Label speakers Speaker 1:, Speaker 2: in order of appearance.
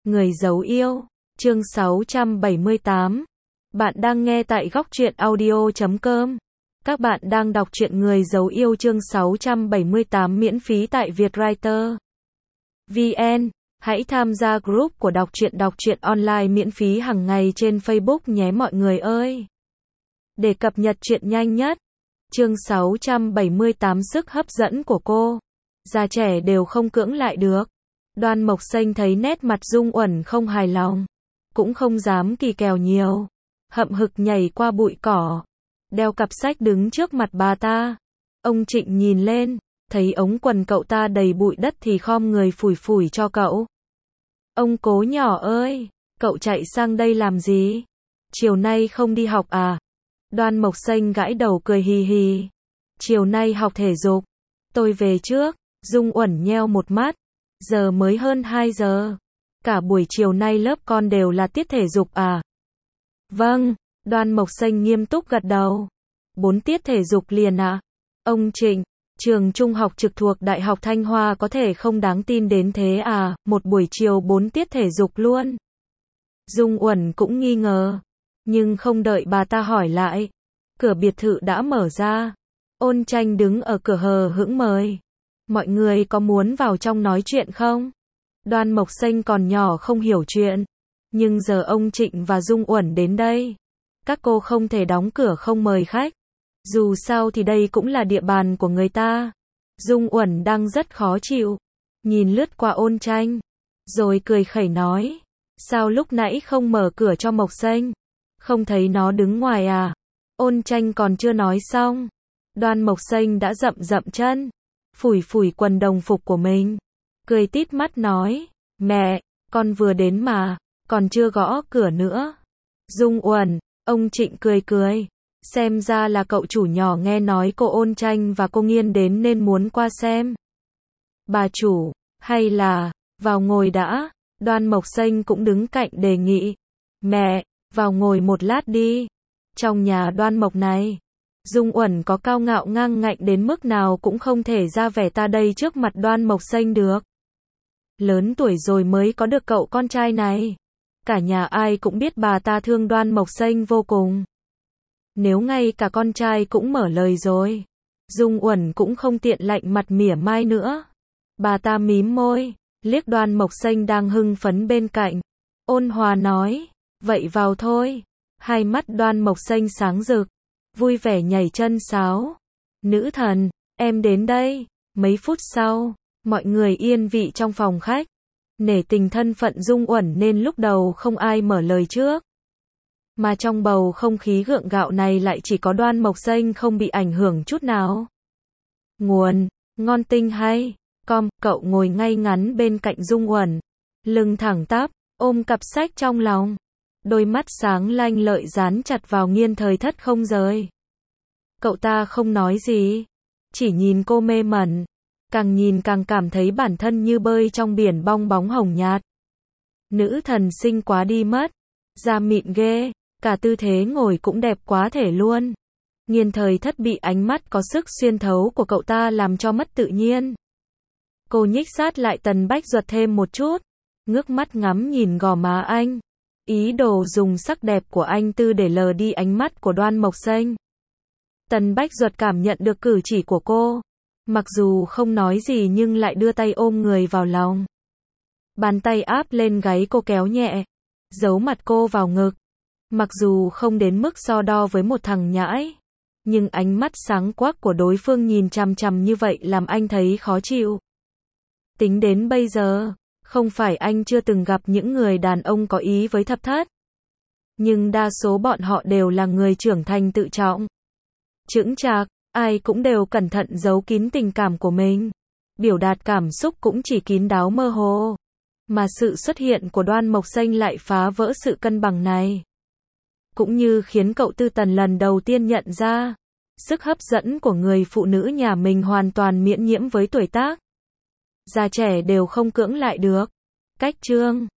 Speaker 1: Người giấu yêu, chương 678. Bạn đang nghe tại góc truyện audio.com. Các bạn đang đọc truyện Người giấu yêu chương 678 miễn phí tại Vietwriter VN. Hãy tham gia group của đọc truyện online miễn phí hàng ngày trên Facebook nhé mọi người ơi. Để cập nhật truyện nhanh nhất. Chương 678 sức hấp dẫn của cô. Già trẻ đều không cưỡng lại được. Đoan Mộc Xanh thấy nét mặt Dung Uẩn không hài lòng, cũng không dám kỳ kèo nhiều, hậm hực nhảy qua bụi cỏ, đeo cặp sách đứng trước mặt bà ta. Ông Trịnh nhìn lên, thấy ống quần cậu ta đầy bụi đất thì khom người phủi phủi cho cậu. Ông Cố nhỏ ơi, cậu chạy sang đây làm gì? Chiều nay không đi học à? Đoan Mộc Xanh gãi đầu cười hì hì. Chiều nay học thể dục. Tôi về trước. Dung Uẩn nheo một mắt. Giờ mới hơn 2 giờ. Cả buổi chiều nay lớp con đều là tiết thể dục à? Vâng, Đoan Mộc Xanh nghiêm túc gật đầu. 4 tiết thể dục liền à? Ông Trịnh, trường trung học trực thuộc Đại học Thanh Hoa có thể không đáng tin đến thế à, một buổi chiều 4 tiết thể dục luôn. Dung Uẩn cũng nghi ngờ, nhưng không đợi bà ta hỏi lại. Cửa biệt thự đã mở ra. Ôn Tranh đứng ở cửa hờ hững mời. Mọi người có muốn vào trong nói chuyện không? Đoan Mộc Xanh còn nhỏ không hiểu chuyện. Nhưng giờ ông Trịnh và Dung Uẩn đến đây. Các cô không thể đóng cửa không mời khách. Dù sao thì đây cũng là địa bàn của người ta. Dung Uẩn đang rất khó chịu. Nhìn lướt qua Ôn Tranh. Rồi cười khẩy nói. Sao lúc nãy không mở cửa cho Mộc Xanh? Không thấy nó đứng ngoài à? Ôn Tranh còn chưa nói xong. Đoan Mộc Xanh đã dậm chân. Phủi phủi quần đồng phục của mình. Cười tít mắt nói. Mẹ, con vừa đến mà, còn chưa gõ cửa nữa. Dung Uẩn, ông Trịnh cười. Xem ra là cậu chủ nhỏ nghe nói cô Ôn Tranh và cô Nghiên đến nên muốn qua xem. Bà chủ, hay là, vào ngồi đã. Đoan Mộc Xanh cũng đứng cạnh đề nghị. Mẹ, vào ngồi một lát đi. Trong nhà Đoan Mộc này, Dung Uẩn có cao ngạo ngang ngạnh đến mức nào cũng không thể ra vẻ ta đây trước mặt Đoan Mộc Xanh được. Lớn tuổi rồi mới có được cậu con trai này. Cả nhà ai cũng biết bà ta thương Đoan Mộc Xanh vô cùng. Nếu ngay cả con trai cũng mở lời rồi, Dung Uẩn cũng không tiện lạnh mặt mỉa mai nữa. Bà ta mím môi, liếc Đoan Mộc Xanh đang hưng phấn bên cạnh. Ôn hòa nói, vậy vào thôi. Hai mắt Đoan Mộc Xanh sáng rực, vui vẻ nhảy chân sáo. Nữ thần, em đến đây. Mấy phút sau, mọi người yên vị trong phòng khách. Nể tình thân phận Dung Uẩn nên lúc đầu không ai mở lời trước. Mà trong bầu không khí gượng gạo này lại chỉ có Đoan Mộc Xanh không bị ảnh hưởng chút nào. Nguồn, ngon tinh hay. Cậu ngồi ngay ngắn bên cạnh Dung Uẩn. Lưng thẳng tắp, ôm cặp sách trong lòng. Đôi mắt sáng lanh lợi dán chặt vào Nghiên Thời Thất không rời. Cậu ta không nói gì, chỉ nhìn cô mê mẩn. Càng nhìn càng cảm thấy bản thân như bơi trong biển bong bóng hồng nhạt. Nữ thần xinh quá đi mất. Da mịn ghê, cả tư thế ngồi cũng đẹp quá thể luôn. Nghiên Thời Thất bị ánh mắt có sức xuyên thấu của cậu ta làm cho mất tự nhiên. Cô nhích sát lại Tần Bách Duật thêm một chút, ngước mắt ngắm nhìn gò má anh. Ý đồ dùng sắc đẹp của anh Tư để lờ đi ánh mắt của Đoan Mộc Xanh. Tần Bách Duật cảm nhận được cử chỉ của cô. Mặc dù không nói gì nhưng lại đưa tay ôm người vào lòng. Bàn tay áp lên gáy cô kéo nhẹ. Giấu mặt cô vào ngực. Mặc dù không đến mức so đo với một thằng nhãi. Nhưng ánh mắt sáng quắc của đối phương nhìn chằm chằm như vậy làm anh thấy khó chịu. Tính đến bây giờ, không phải anh chưa từng gặp những người đàn ông có ý với Thập Thất. Nhưng đa số bọn họ đều là người trưởng thành tự trọng. Chững chạc, ai cũng đều cẩn thận giấu kín tình cảm của mình. Biểu đạt cảm xúc cũng chỉ kín đáo mơ hồ. Mà sự xuất hiện của Đoan Mộc Xanh lại phá vỡ sự cân bằng này. Cũng như khiến cậu Tư Tần lần đầu tiên nhận ra, sức hấp dẫn của người phụ nữ nhà mình hoàn toàn miễn nhiễm với tuổi tác. Già trẻ đều không cưỡng lại được. Cách chương